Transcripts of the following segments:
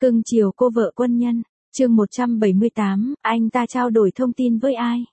Cưng chiều cô vợ quân nhân, chương 178, anh ta trao đổi thông tin với ai?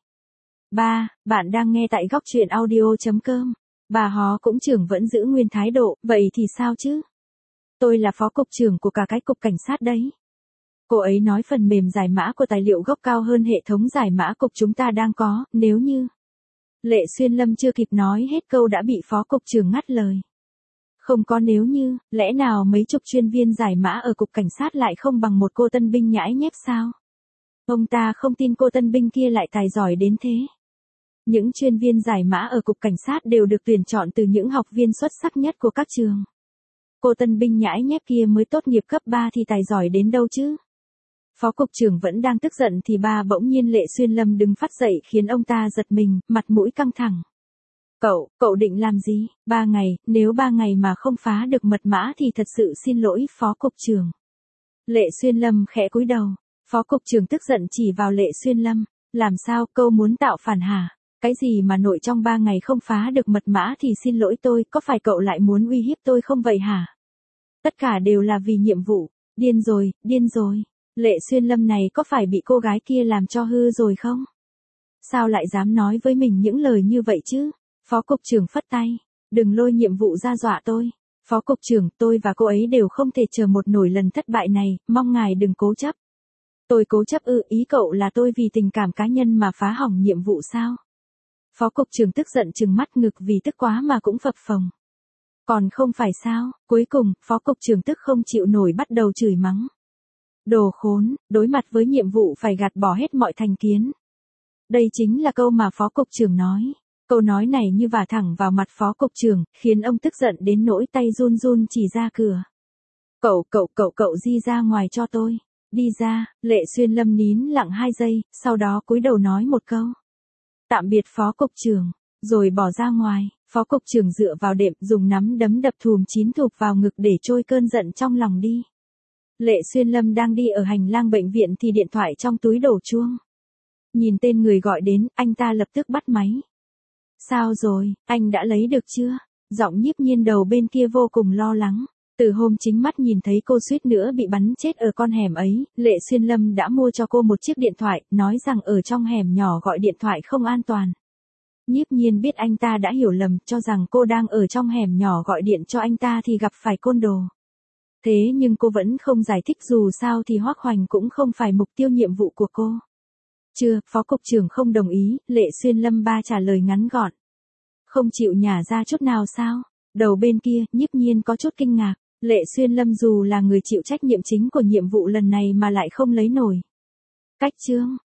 Bạn đang nghe tại góc truyện audio.com. Bà Hó cũng trưởng vẫn giữ nguyên thái độ, vậy thì sao chứ? Tôi là phó cục trưởng của cả cái cục cảnh sát đấy. Cô ấy nói phần mềm giải mã của tài liệu gốc cao hơn hệ thống giải mã cục chúng ta đang có, nếu như... Lệ Xuyên Lâm chưa kịp nói hết câu đã bị phó cục trưởng ngắt lời. Không có nếu như, lẽ nào mấy chục chuyên viên giải mã ở cục cảnh sát lại không bằng một cô tân binh nhãi nhép sao? Ông ta không tin cô tân binh kia lại tài giỏi đến thế. Những chuyên viên giải mã ở cục cảnh sát đều được tuyển chọn từ những học viên xuất sắc nhất của các trường. Cô tân binh nhãi nhép kia mới tốt nghiệp cấp 3 thì tài giỏi đến đâu chứ? Phó cục trưởng vẫn đang tức giận thì bỗng nhiên Lệ Xuyên Lâm đứng phát dậy khiến ông ta giật mình, mặt mũi căng thẳng. Cậu định làm gì? 3 ngày, nếu 3 ngày mà không phá được mật mã thì thật sự xin lỗi phó cục trưởng. Lệ Xuyên Lâm khẽ cúi đầu. Phó cục trưởng tức giận chỉ vào Lệ Xuyên Lâm. Làm sao, cô muốn tạo phản hả? Cái gì mà nội trong 3 ngày không phá được mật mã thì xin lỗi tôi, có phải cậu lại muốn uy hiếp tôi không vậy hả? Tất cả đều là vì nhiệm vụ. Điên rồi. Lệ Xuyên Lâm này có phải bị cô gái kia làm cho hư rồi không? Sao lại dám nói với mình những lời như vậy chứ? Phó cục trưởng phất tay. Đừng lôi nhiệm vụ ra dọa tôi. Phó cục trưởng, tôi và cô ấy đều không thể chờ một nổi lần thất bại này, mong ngài đừng cố chấp. Tôi cố chấp ư? Ý cậu là tôi vì tình cảm cá nhân mà phá hỏng nhiệm vụ sao? Phó cục trưởng tức giận trừng mắt ngực vì tức quá mà cũng phập phồng. Còn không phải sao? Cuối cùng, phó cục trưởng tức không chịu nổi bắt đầu chửi mắng. Đồ khốn, đối mặt với nhiệm vụ phải gạt bỏ hết mọi thành kiến. Đây chính là câu mà phó cục trưởng nói. Câu nói này như vả thẳng vào mặt phó cục trưởng, khiến ông tức giận đến nỗi tay run run chỉ ra cửa. Cậu đi ra ngoài cho tôi. Đi ra. Lệ Xuyên Lâm nín lặng 2 giây, sau đó cúi đầu nói một câu. Tạm biệt phó cục trưởng, rồi bỏ ra ngoài. Phó cục trưởng dựa vào đệm dùng nắm đấm đập thùm 9 thụp vào ngực để trôi cơn giận trong lòng đi. Lệ Xuyên Lâm đang đi ở hành lang bệnh viện thì điện thoại trong túi đổ chuông. Nhìn tên người gọi đến, anh ta lập tức bắt máy. Sao rồi, anh đã lấy được chưa? Giọng Nhiếp Nhiên đầu bên kia vô cùng lo lắng. Từ hôm chính mắt nhìn thấy cô suýt nữa bị bắn chết ở con hẻm ấy, Lệ Xuyên Lâm đã mua cho cô một chiếc điện thoại, nói rằng ở trong hẻm nhỏ gọi điện thoại không an toàn. Nhiếp Nhiên biết anh ta đã hiểu lầm, cho rằng cô đang ở trong hẻm nhỏ gọi điện cho anh ta thì gặp phải côn đồ. Thế nhưng cô vẫn không giải thích, dù sao thì Hoắc Hoành cũng không phải mục tiêu nhiệm vụ của cô. Chưa, phó cục trưởng không đồng ý, Lệ Xuyên Lâm trả lời ngắn gọn. Không chịu nhả ra chút nào sao? Đầu bên kia, Nhiếp Nhiên có chút kinh ngạc. Lệ Xuyên Lâm dù là người chịu trách nhiệm chính của nhiệm vụ lần này mà lại không lấy nổi. Cách chương,